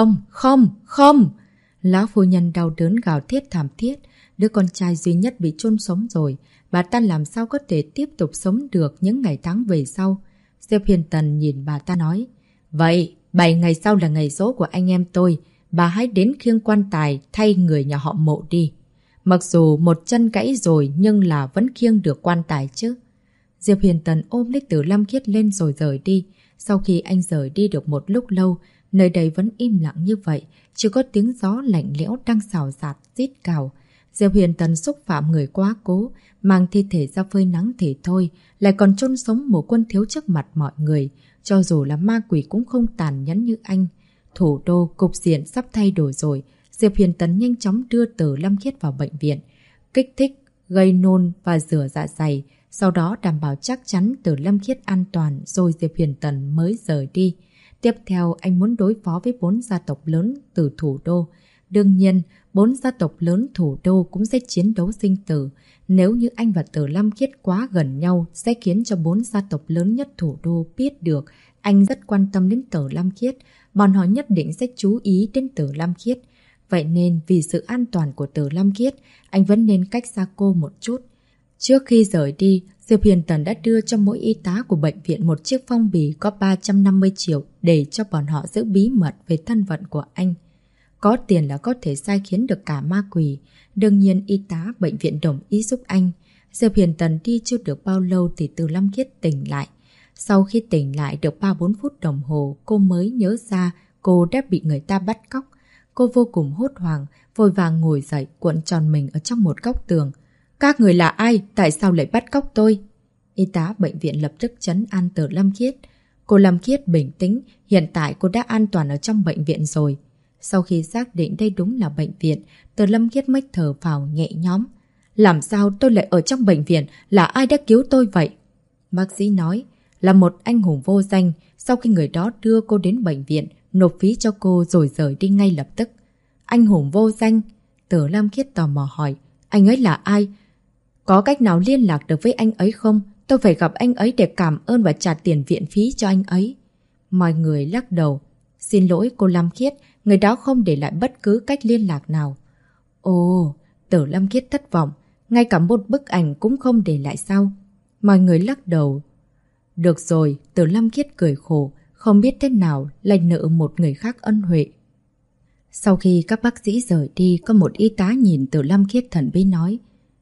Không! Lão phu nhân đau đớn gào thét thảm thiết. Đứa con trai duy nhất bị chôn sống rồi. Bà ta làm sao có thể tiếp tục sống được những ngày tháng về sau? Diệp Huyền Tần nhìn bà ta nói. Vậy, 7 ngày sau là ngày giỗ của anh em tôi. Bà hãy đến khiêng quan tài thay người nhà họ Mộ đi. Mặc dù một chân gãy rồi nhưng là vẫn khiêng được quan tài chứ. Diệp Huyền Tần ôm lấy Tử Lâm Khiết lên rồi rời đi. Sau khi anh rời đi được một lúc lâu, nơi đây vẫn im lặng như vậy, chỉ có tiếng gió lạnh lẽo đang xào xạc rít cào. Diệp Huyền Tần xúc phạm người quá cố, mang thi thể ra phơi nắng thì thôi, lại còn chôn sống Mộ Quân Thiếu trước mặt mọi người. Cho dù là ma quỷ cũng không tàn nhẫn như anh. Thủ đô cục diện sắp thay đổi rồi. Diệp Huyền Tần nhanh chóng đưa Tử Lâm Khiết vào bệnh viện, kích thích, gây nôn và rửa dạ dày. Sau đó đảm bảo chắc chắn Tử Lâm Khiết an toàn rồi Diệp Huyền Tần mới rời đi. Tiếp theo anh muốn đối phó với 4 gia tộc lớn từ thủ đô. Đương nhiên, 4 gia tộc lớn thủ đô cũng sẽ chiến đấu sinh tử. Nếu như anh và Tử Lâm Khiết quá gần nhau sẽ khiến cho 4 gia tộc lớn nhất thủ đô biết được anh rất quan tâm đến Tử Lâm Khiết. Bọn họ nhất định sẽ chú ý đến Tử Lâm Khiết. Vậy nên vì sự an toàn của Tử Lâm Khiết, anh vẫn nên cách xa cô một chút. Trước khi rời đi, Diệp Huyền Tần đã đưa cho mỗi y tá của bệnh viện một chiếc phong bì có 350 triệu để cho bọn họ giữ bí mật về thân phận của anh. Có tiền là có thể sai khiến được cả ma quỷ. Đương nhiên y tá bệnh viện đồng ý giúp anh. Diệp Huyền Tần đi chưa được bao lâu thì Tử Lâm Khiết tỉnh lại. Sau khi tỉnh lại được 3-4 phút đồng hồ, cô mới nhớ ra cô đã bị người ta bắt cóc. Cô vô cùng hốt hoảng, vội vàng ngồi dậy cuộn tròn mình ở trong một góc tường. Các người là ai? Tại sao lại bắt cóc tôi? Y tá bệnh viện lập tức trấn an Tử Lâm Khiết. Cô Lâm Khiết bình tĩnh, hiện tại cô đã an toàn ở trong bệnh viện rồi. Sau khi xác định đây đúng là bệnh viện, Tử Lâm Khiết mới thở phào nhẹ nhõm. Làm sao tôi lại ở trong bệnh viện? Là ai đã cứu tôi vậy? Bác sĩ nói, là một anh hùng vô danh. Sau khi người đó đưa cô đến bệnh viện, nộp phí cho cô rồi rời đi ngay lập tức. Anh hùng vô danh? Từ Lam Khiết tò mò hỏi. Anh ấy là ai? Có cách nào liên lạc được với anh ấy không? Tôi phải gặp anh ấy để cảm ơn và trả tiền viện phí cho anh ấy. Mọi người lắc đầu. Xin lỗi cô Lam Khiết, người đó không để lại bất cứ cách liên lạc nào. Ồ, Từ Lam Khiết thất vọng. Ngay cả một bức ảnh cũng không để lại sao? Mọi người lắc đầu. Được rồi, Từ Lam Khiết cười khổ, không biết thế nào lại nợ một người khác ân huệ. Sau khi các bác sĩ rời đi, có một y tá nhìn Từ Lam Khiết thần bí nói.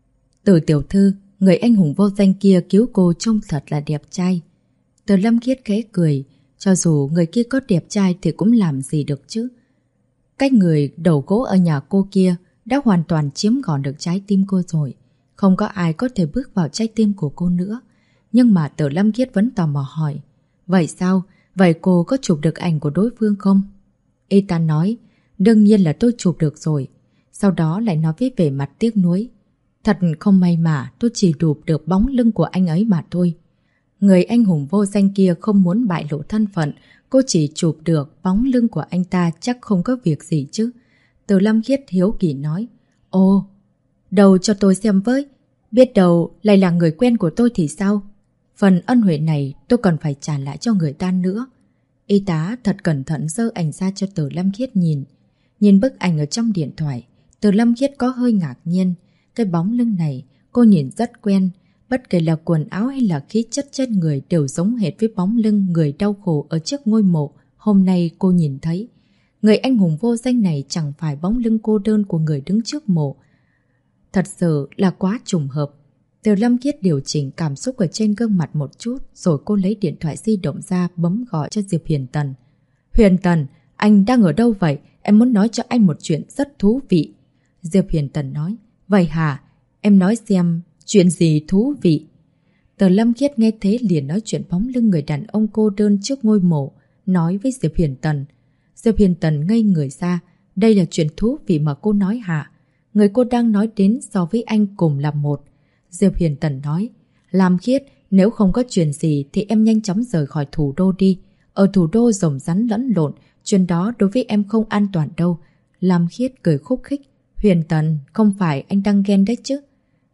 Từ tiểu thư, người anh hùng vô danh kia cứu cô trông thật là đẹp trai. Từ Lam Khiết khẽ cười, cho dù người kia có đẹp trai thì cũng làm gì được chứ. Cái người đầu gỗ ở nhà cô kia đã hoàn toàn chiếm gọn được trái tim cô rồi. Không có ai có thể bước vào trái tim của cô nữa. Nhưng mà Từ Lam Khiết vẫn tò mò hỏi. Vậy sao? Vậy cô có chụp được ảnh của đối phương không? Y tá nói, đương nhiên là tôi chụp được rồi. Sau đó lại nói với vẻ mặt tiếc nuối. Thật không may mà tôi chỉ chụp được bóng lưng của anh ấy mà thôi. Người anh hùng vô danh kia không muốn bại lộ thân phận, cô chỉ chụp được bóng lưng của anh ta, chắc không có việc gì chứ. Từ Lam Khiết hiếu kỳ nói. Ồ, đầu cho tôi xem với. Biết đâu lại là người quen của tôi thì sao? Phần ân huệ này tôi còn phải trả lại cho người ta nữa. Y tá thật cẩn thận giơ ảnh ra cho Từ Lam Khiết nhìn. Nhìn bức ảnh ở trong điện thoại, Từ Lam Khiết có hơi ngạc nhiên. Cái bóng lưng này cô nhìn rất quen. Bất kể là quần áo hay là khí chất trên người đều giống hệt với bóng lưng người đau khổ ở trước ngôi mộ hôm nay cô nhìn thấy. Người anh hùng vô danh này chẳng phải bóng lưng cô đơn của người đứng trước mộ. Thật sự là quá trùng hợp. Từ Lam Khiết điều chỉnh cảm xúc ở trên gương mặt một chút, rồi cô lấy điện thoại di động ra bấm gọi cho Diệp Huyền Tần. Huyền Tần, anh đang ở đâu vậy? Em muốn nói cho anh một chuyện rất thú vị. Diệp Huyền Tần nói. Vậy hả? Em nói xem, chuyện gì thú vị? Từ Lam Khiết nghe thế liền nói chuyện bóng lưng người đàn ông cô đơn trước ngôi mộ, nói với Diệp Huyền Tần. Diệp Huyền Tần ngây người ra. Đây là chuyện thú vị mà cô nói hả? Người cô đang nói đến so với anh cùng là một. Diệp Huyền Tần nói. Lam Khiết, nếu không có chuyện gì thì em nhanh chóng rời khỏi thủ đô đi. Ở thủ đô rồng rắn lẫn lộn, chuyện đó đối với em không an toàn đâu. Lam Khiết cười khúc khích. Huyền Tần, không phải anh đang ghen đấy chứ?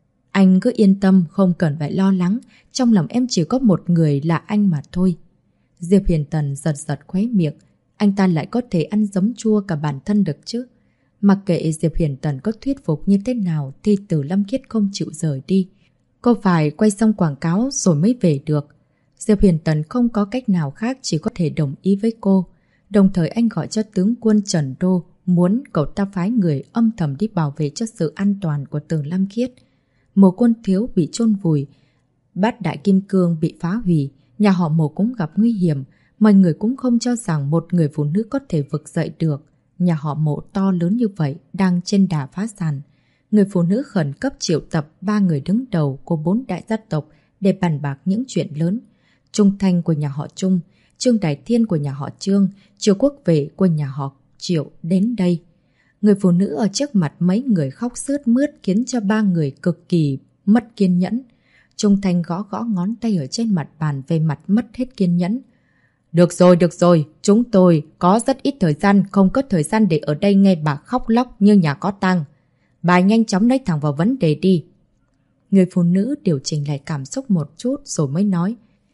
Anh cứ yên tâm, không cần phải lo lắng. Trong lòng em chỉ có một người là anh mà thôi. Diệp Huyền Tần giật giật khóe miệng. Anh ta lại có thể ăn giấm chua cả bản thân được chứ? Mặc kệ Diệp Huyền Tần có thuyết phục như thế nào thì Từ Lam Khiết không chịu rời đi. Cô phải quay xong quảng cáo rồi mới về được. Diệp Huyền Tần không có cách nào khác, chỉ có thể đồng ý với cô. Đồng thời anh gọi cho tướng quân Trần Đô, muốn cậu ta phái người âm thầm đi bảo vệ cho sự an toàn của Từ Lam Khiết. Mộ Quân Thiếu bị chôn vùi, Bát Đại Kim Cương bị phá hủy, nhà họ Mộ cũng gặp nguy hiểm. Mọi người cũng không cho rằng một người phụ nữ có thể vực dậy được. Nhà họ Mộ to lớn như vậy đang trên đà phá sản. Người phụ nữ khẩn cấp triệu tập 3 người đứng đầu của 4 đại gia tộc để bàn bạc những chuyện lớn. Trung Thanh của nhà họ Trung, Trương Đại Thiên của nhà họ Trương, Triều Quốc Vệ của nhà họ Triệu đến đây. Người phụ nữ ở trước mặt mấy người khóc sướt mướt khiến cho 3 người cực kỳ mất kiên nhẫn. Trung Thanh gõ gõ ngón tay ở trên mặt bàn về mặt mất hết kiên nhẫn. Được rồi, chúng tôi có rất ít thời gian, không có thời gian để ở đây nghe bà khóc lóc như nhà có tang. Bà nhanh chóng nói thẳng vào vấn đề đi. Người phụ nữ điều chỉnh lại cảm xúc một chút rồi mới nói.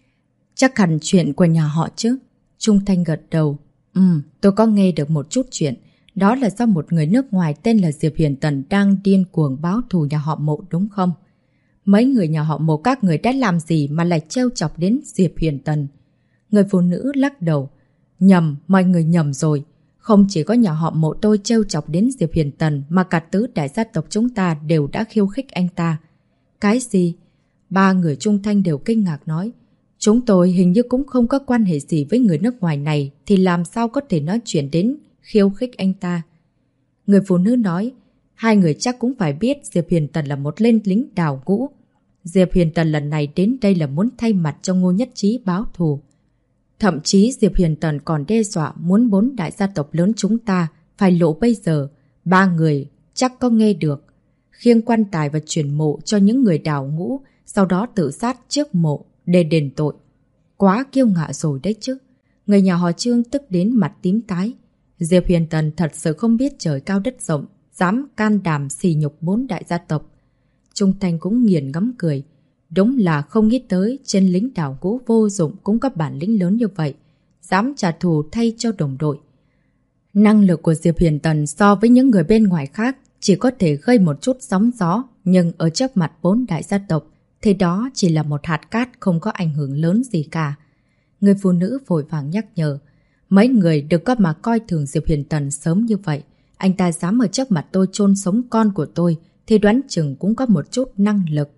Chắc hẳn chuyện của nhà họ chứ? Trung Thanh gật đầu. Tôi có nghe được một chút chuyện. Đó là do một người nước ngoài tên là Diệp Huyền Tần đang điên cuồng báo thù nhà họ Mộ đúng không? Mấy người nhà họ Mộ các người đã làm gì mà lại trêu chọc đến Diệp Huyền Tần? Người phụ nữ lắc đầu. Nhầm, mọi người nhầm rồi. Không chỉ có nhà họ Mộ tôi trêu chọc đến Diệp Huyền Tần mà cả tứ đại gia tộc chúng ta đều đã khiêu khích anh ta. Cái gì? 3 người Trung Thanh đều kinh ngạc nói. Chúng tôi hình như cũng không có quan hệ gì với người nước ngoài này thì làm sao có thể nói chuyện đến khiêu khích anh ta. Người phụ nữ nói. 2 người chắc cũng phải biết Diệp Huyền Tần là một tên lính đào ngũ. Diệp Huyền Tần lần này đến đây là muốn thay mặt cho Ngô Nhất Chí báo thù. Thậm chí Diệp Huyền Tần còn đe dọa muốn 4 đại gia tộc lớn chúng ta phải lộ bây giờ. 3 người chắc có nghe được. Khiêng quan tài và chuyển mộ cho những người đào ngũ, sau đó tự sát trước mộ để đền tội. Quá kiêu ngạo rồi đấy chứ. Người nhà họ Trương tức đến mặt tím tái. Diệp Huyền Tần thật sự không biết trời cao đất rộng, dám can đảm sỉ nhục 4 đại gia tộc. Trung Thanh cũng nghiền ngẫm cười. Đúng là không nghĩ tới trên lính đảo ngũ vô dụng cũng có bản lĩnh lớn như vậy. Dám trả thù thay cho đồng đội. Năng lực của Diệp Huyền Tần so với những người bên ngoài khác chỉ có thể gây một chút sóng gió, nhưng ở trước mặt 4 đại gia tộc thì đó chỉ là một hạt cát không có ảnh hưởng lớn gì cả. Người phụ nữ vội vàng nhắc nhở. Mấy người đừng có mà coi thường Diệp Huyền Tần sớm như vậy. Anh ta dám ở trước mặt tôi chôn sống con của tôi thì đoán chừng cũng có một chút năng lực.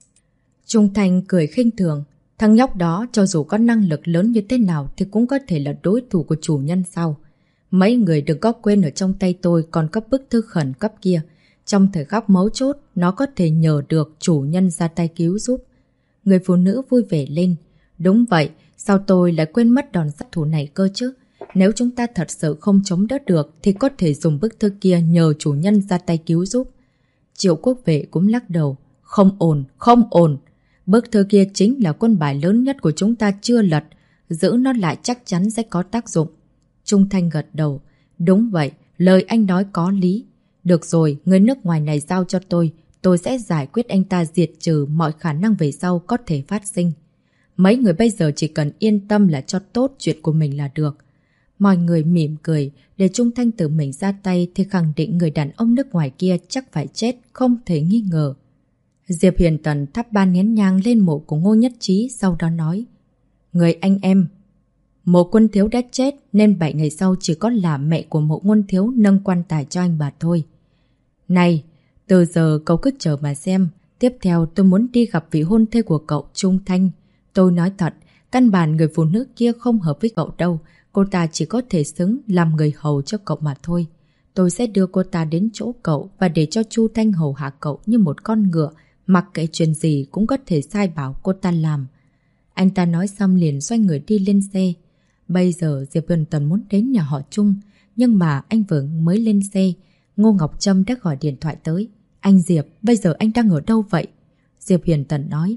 Trung Thanh cười khinh thường. Thằng nhóc đó cho dù có năng lực lớn như thế nào thì cũng có thể là đối thủ của chủ nhân sau. Mấy người đừng có quên ở trong tay tôi còn có bức thư khẩn cấp kia. Trong thời khắc mấu chốt, nó có thể nhờ được chủ nhân ra tay cứu giúp. Người phụ nữ vui vẻ lên. Đúng vậy, sao tôi lại quên mất đòn sát thủ này cơ chứ? Nếu chúng ta thật sự không chống đỡ được thì có thể dùng bức thư kia nhờ chủ nhân ra tay cứu giúp. Triệu Quốc Vệ cũng lắc đầu. Không ổn, không ổn. Bức thư kia chính là quân bài lớn nhất của chúng ta chưa lật. Giữ nó lại chắc chắn sẽ có tác dụng. Trung Thanh gật đầu. Đúng vậy, lời anh nói có lý. Được rồi, người nước ngoài này giao cho tôi sẽ giải quyết anh ta diệt trừ mọi khả năng về sau có thể phát sinh. Mấy người bây giờ chỉ cần yên tâm là cho tốt chuyện của mình là được. Mọi người mỉm cười, để Trung Thanh tự mình ra tay thì khẳng định người đàn ông nước ngoài kia chắc phải chết, không thể nghi ngờ. Diệp Huyền Tần thắp 3 nén nhang lên mộ của Ngô Nhất Trí, sau đó nói. Người anh em, Mộ Quân Thiếu đã chết nên 7 ngày sau chỉ có là mẹ của Mộ Quân Thiếu nâng quan tài cho anh bà thôi. Này, từ giờ cậu cứ chờ mà xem. Tiếp theo tôi muốn đi gặp vị hôn thê của cậu, Trung Thanh. Tôi nói thật, căn bản người phụ nữ kia không hợp với cậu đâu. Cô ta chỉ có thể xứng làm người hầu cho cậu mà thôi. Tôi sẽ đưa cô ta đến chỗ cậu và để cho Chu Thanh hầu hạ cậu như một con ngựa. Mặc kệ chuyện gì cũng có thể sai bảo cô ta làm. Anh ta nói xong liền xoay người đi lên xe. Bây giờ Diệp Huyền Tần muốn đến nhà họ Trung. Nhưng mà anh vừa mới lên xe, Ngô Ngọc Trâm đã gọi điện thoại tới. Anh Diệp, bây giờ anh đang ở đâu vậy? Diệp Huyền Tần nói.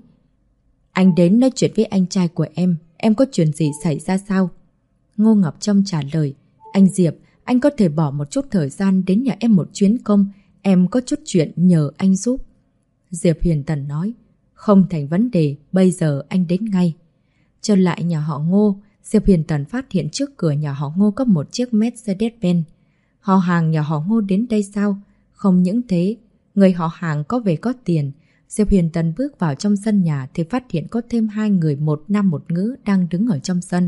Anh đến nói chuyện với anh trai của em có chuyện gì xảy ra sao? Ngô Ngọc Trâm trả lời. Anh Diệp, anh có thể bỏ một chút thời gian đến nhà em một chuyến không? Em có chút chuyện nhờ anh giúp. Diệp Huyền Tần nói. Không thành vấn đề, bây giờ anh đến ngay. Trở lại nhà họ Ngô, Diệp Huyền Tần phát hiện trước cửa nhà họ Ngô có một chiếc Mercedes-Benz. Họ hàng nhà họ Ngô đến đây sao? Không những thế, người họ hàng có về có tiền. Diệp Huyền Tần bước vào trong sân nhà thì phát hiện có thêm 2 người, một nam một nữ đang đứng ở trong sân.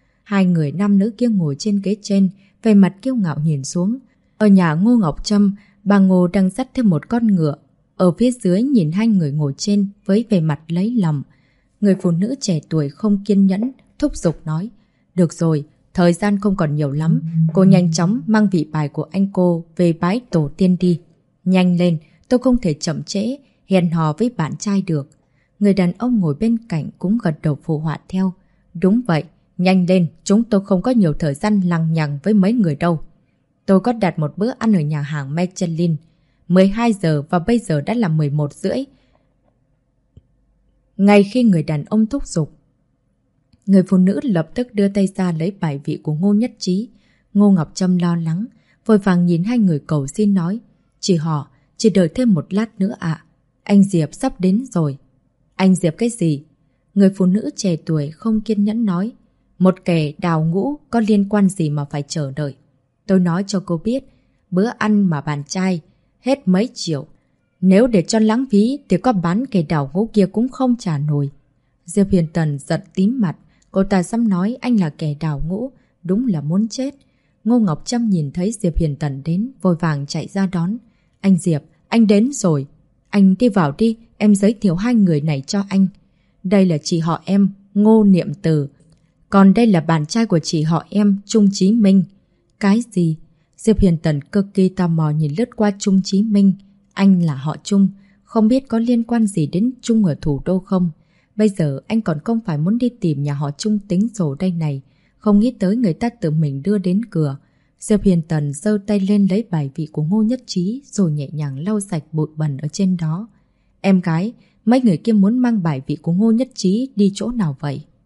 2 người nam nữ kia ngồi trên ghế trên, về mặt kiêu ngạo nhìn xuống. Ở nhà Ngô Ngọc Trâm, bà Ngô đang dắt thêm một con ngựa. Ở phía dưới nhìn 2 người ngồi trên với vẻ mặt lấy lòng. Người phụ nữ trẻ tuổi không kiên nhẫn, thúc giục nói. Được rồi, thời gian không còn nhiều lắm. Cô nhanh chóng mang vị bài của anh cô về bái tổ tiên đi. Nhanh lên, tôi không thể chậm trễ, hẹn hò với bạn trai được. Người đàn ông ngồi bên cạnh cũng gật đầu phụ họa theo. Đúng vậy, nhanh lên, chúng tôi không có nhiều thời gian lằng nhằng với mấy người đâu. Tôi có đặt một bữa ăn ở nhà hàng Michelin. 12 giờ và bây giờ đã là 11 rưỡi. Ngay khi người đàn ông thúc giục, người phụ nữ lập tức đưa tay ra lấy bài vị của Ngô Nhất Trí. Ngô Ngọc Trâm lo lắng, vội vàng nhìn 2 người cầu xin nói. Chỉ đợi thêm một lát nữa ạ. Anh Diệp sắp đến rồi. Anh Diệp cái gì? Người phụ nữ trẻ tuổi không kiên nhẫn nói. Một kẻ đào ngũ có liên quan gì mà phải chờ đợi. Tôi nói cho cô biết, bữa ăn mà bạn trai hết mấy triệu. Nếu để cho lãng phí thì có bán kẻ đào ngũ kia cũng không trả nổi. Diệp Huyền Tần giận tím mặt. Cô ta dám nói anh là kẻ đào ngũ, đúng là muốn chết. Ngô Ngọc Trâm nhìn thấy Diệp Huyền Tần đến, vội vàng chạy ra đón. Anh Diệp, anh đến rồi. Anh đi vào đi, em giới thiệu 2 người này cho anh. Đây là chị họ em, Ngô Niệm Từ. Còn đây là bạn trai của chị họ em, Trung Chí Minh. Cái gì? Diệp Huyền Tần cực kỳ tò mò nhìn lướt qua Trung Chí Minh. Anh là họ Trung, không biết có liên quan gì đến Trung ở thủ đô không? Bây giờ anh còn không phải muốn đi tìm nhà họ Trung tính sổ đây này. Không nghĩ tới người ta tự mình đưa đến cửa. Diệp Huyền Tần giơ tay lên lấy bài vị của Ngô Nhất Trí rồi nhẹ nhàng lau sạch bụi bẩn ở trên đó. Em gái, mấy người kia muốn mang bài vị của Ngô Nhất Trí đi chỗ nào vậy?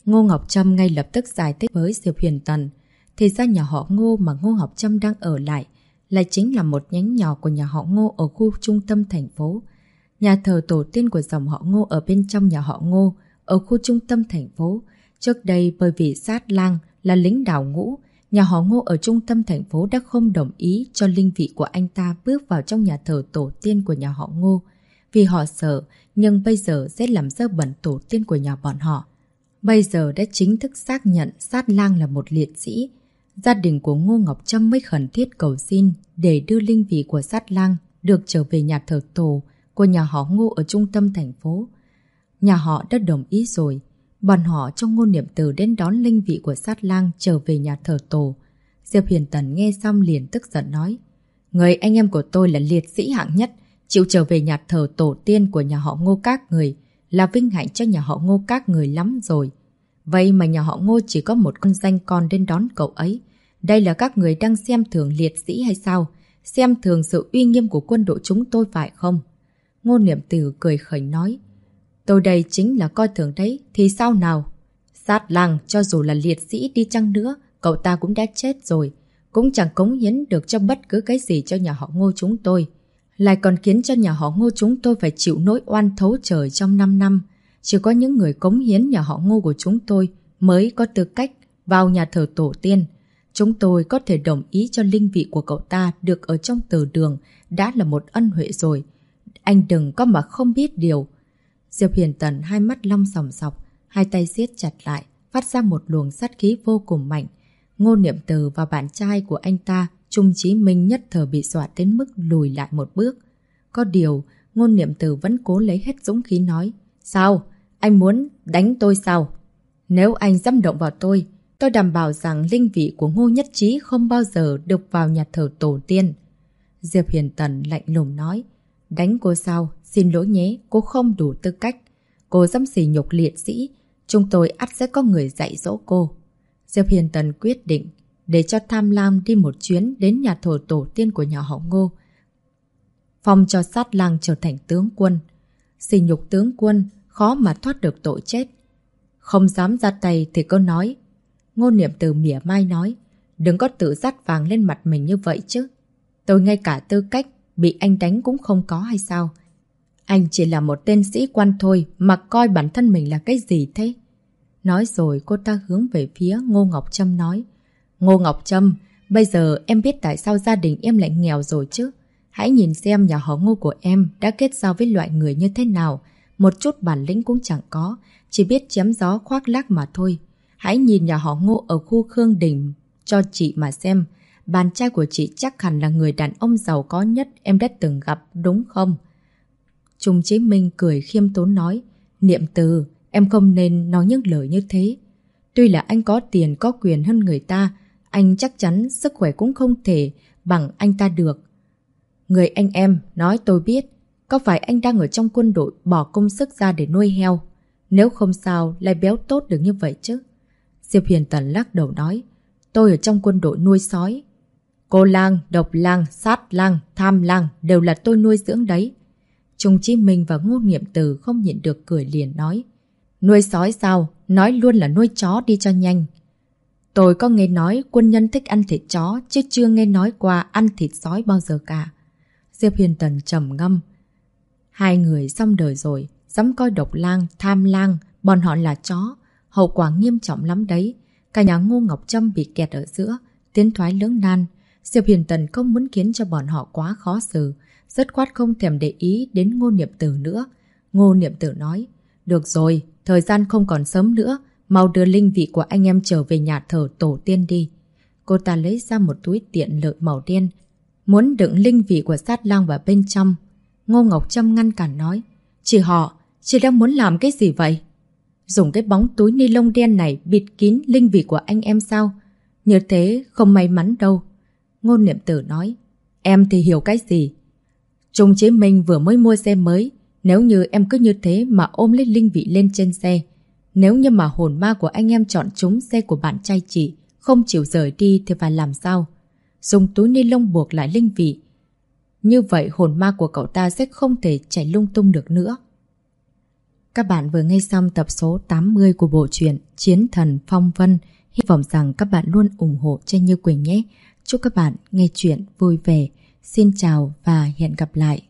Ngô Ngọc Trâm ngay lập tức giải thích với Diệp Huyền Tần. Thì ra nhà họ Ngô mà Ngô Ngọc Trâm đang ở lại chính là một nhánh nhỏ của nhà họ Ngô ở khu trung tâm thành phố. Nhà thờ tổ tiên của dòng họ Ngô ở bên trong nhà họ Ngô ở khu trung tâm thành phố. Trước đây bởi vì Sát Lang là lính đào ngũ, nhà họ Ngô ở trung tâm thành phố đã không đồng ý cho linh vị của anh ta bước vào trong nhà thờ tổ tiên của nhà họ Ngô. Vì họ sợ, nhưng bây giờ sẽ làm dơ bẩn tổ tiên của nhà bọn họ. Bây giờ đã chính thức xác nhận Sát Lang là một liệt sĩ. Gia đình của Ngô Ngọc Trâm mới khẩn thiết cầu xin để đưa linh vị của Sát Lang được trở về nhà thờ tổ của nhà họ Ngô ở trung tâm thành phố. Nhà họ đã đồng ý rồi. Bọn họ cho Ngô Niệm Từ đến đón linh vị của Sát Lang trở về nhà thờ tổ. Diệp Huyền Tần nghe xong liền tức giận nói: Người anh em của tôi là liệt sĩ hạng nhất, chịu trở về nhà thờ tổ tiên của nhà họ Ngô các người là vinh hạnh cho nhà họ Ngô các người lắm rồi. Vậy mà nhà họ Ngô chỉ có một con danh con đến đón cậu ấy. Đây là các người đang xem thường liệt sĩ hay sao? Xem thường sự uy nghiêm của quân đội chúng tôi phải không? Ngô Niệm Từ cười khẩy nói: Tôi đây chính là coi thường đấy, thì sao nào? Sát Lang cho dù là liệt sĩ đi chăng nữa, cậu ta cũng đã chết rồi, cũng chẳng cống hiến được cho bất cứ cái gì cho nhà họ Ngô chúng tôi. Lại còn khiến cho nhà họ Ngô chúng tôi phải chịu nỗi oan thấu trời trong 5 năm. Chỉ có những người cống hiến nhà họ Ngô của chúng tôi mới có tư cách vào nhà thờ tổ tiên. Chúng tôi có thể đồng ý cho linh vị của cậu ta được ở trong từ đường đã là một ân huệ rồi. Anh đừng có mà không biết điều. Diệp Huyền Tần hai mắt long sòng sọc, hai tay siết chặt lại, phát ra một luồng sát khí vô cùng mạnh. Ngô Niệm Từ và bạn trai của anh ta, Trung Chí Minh nhất thời bị dọa đến mức lùi lại một bước. Có điều, Ngô Niệm Từ vẫn cố lấy hết dũng khí nói: Sao? Anh muốn đánh tôi sao? Nếu anh dám động vào tôi đảm bảo rằng linh vị của Ngô Nhất Trí không bao giờ được vào nhà thờ tổ tiên. Diệp Huyền Tần lạnh lùng nói: Đánh cô sao? Xin lỗi nhé, cô không đủ tư cách. Cô dám sỉ nhục liệt sĩ, chúng tôi ắt sẽ có người dạy dỗ cô. Diệp Huyền Tần quyết định để cho Tham Lam đi một chuyến đến nhà thờ tổ tiên của nhà họ Ngô, phong cho Sát Lang trở thành tướng quân. Sỉ nhục tướng quân, khó mà thoát được tội chết. Không dám ra tay thì cô nói. Ngô Niệm Từ mỉa mai nói: Đừng có tự dắt vàng lên mặt mình như vậy chứ. Tôi ngay cả tư cách bị anh đánh cũng không có hay sao? Anh chỉ là một tên sĩ quan thôi mà coi bản thân mình là cái gì thế? Nói rồi cô ta hướng về phía Ngô Ngọc Trâm nói: Ngô Ngọc Trâm, bây giờ em biết tại sao gia đình em lại nghèo rồi chứ? Hãy nhìn xem nhà họ Ngô của em đã kết giao với loại người như thế nào. Một chút bản lĩnh cũng chẳng có, chỉ biết chém gió khoác lác mà thôi. Hãy nhìn nhà họ Ngô ở khu Khương Đình cho chị mà xem. Bạn trai của chị chắc hẳn là người đàn ông giàu có nhất em đã từng gặp, đúng không? Trung Chí Minh cười khiêm tốn nói: Niệm Từ, em không nên nói những lời như thế. Tuy là anh có tiền có quyền hơn người ta, anh chắc chắn sức khỏe cũng không thể bằng anh ta được. Người anh em nói tôi biết, có phải anh đang ở trong quân đội bỏ công sức ra để nuôi heo? Nếu không sao lại béo tốt được như vậy chứ? Diệp Huyền Tần lắc đầu nói: Tôi ở trong quân đội nuôi sói. Cô lang, độc lang, sát lang, tham lang đều là tôi nuôi dưỡng đấy. Trung Chí Minh và Ngô Niệm Từ không nhịn được cười liền nói: Nuôi sói sao? Nói luôn là nuôi chó đi cho nhanh. Tôi có nghe nói quân nhân thích ăn thịt chó, chứ chưa nghe nói qua ăn thịt sói bao giờ cả. Diệp Huyền Tần trầm ngâm. Hai người xong đời rồi, dám coi độc lang, tham lang, bọn họ là chó. Hậu quả nghiêm trọng lắm đấy. Cả nhà Ngô Ngọc Trâm bị kẹt ở giữa, tiến thoái lưỡng nan. Diệp Huyền Tần không muốn khiến cho bọn họ quá khó xử, dứt khoát không thèm để ý đến Ngô Niệm Từ nữa. Ngô Niệm Từ nói: Được rồi, thời gian không còn sớm nữa, mau đưa linh vị của anh em trở về nhà thờ tổ tiên đi. Cô ta lấy ra một túi tiện lợi màu đen, muốn đựng linh vị của Sát Lang vào bên trong. Ngô Ngọc Trâm ngăn cản nói: Chị đang muốn làm cái gì vậy? Dùng cái bóng túi ni lông đen này bịt kín linh vị của anh em sao? Như thế không may mắn đâu. Ngô Niệm Từ nói: Em thì hiểu cái gì? Trung Chí Minh vừa mới mua xe mới. Nếu như em cứ như thế mà ôm lấy linh vị lên trên xe, nếu như mà hồn ma của anh em chọn trúng xe của bạn trai chị, không chịu rời đi thì phải làm sao? Dùng túi ni lông buộc lại linh vị. Như vậy hồn ma của cậu ta sẽ không thể chạy lung tung được nữa. Các bạn vừa nghe xong tập số 80 của bộ truyện Chiến Thần Phong Vân. Hy vọng rằng các bạn luôn ủng hộ Tranh Như Quỳnh nhé. Chúc các bạn nghe chuyện vui vẻ. Xin chào và hẹn gặp lại.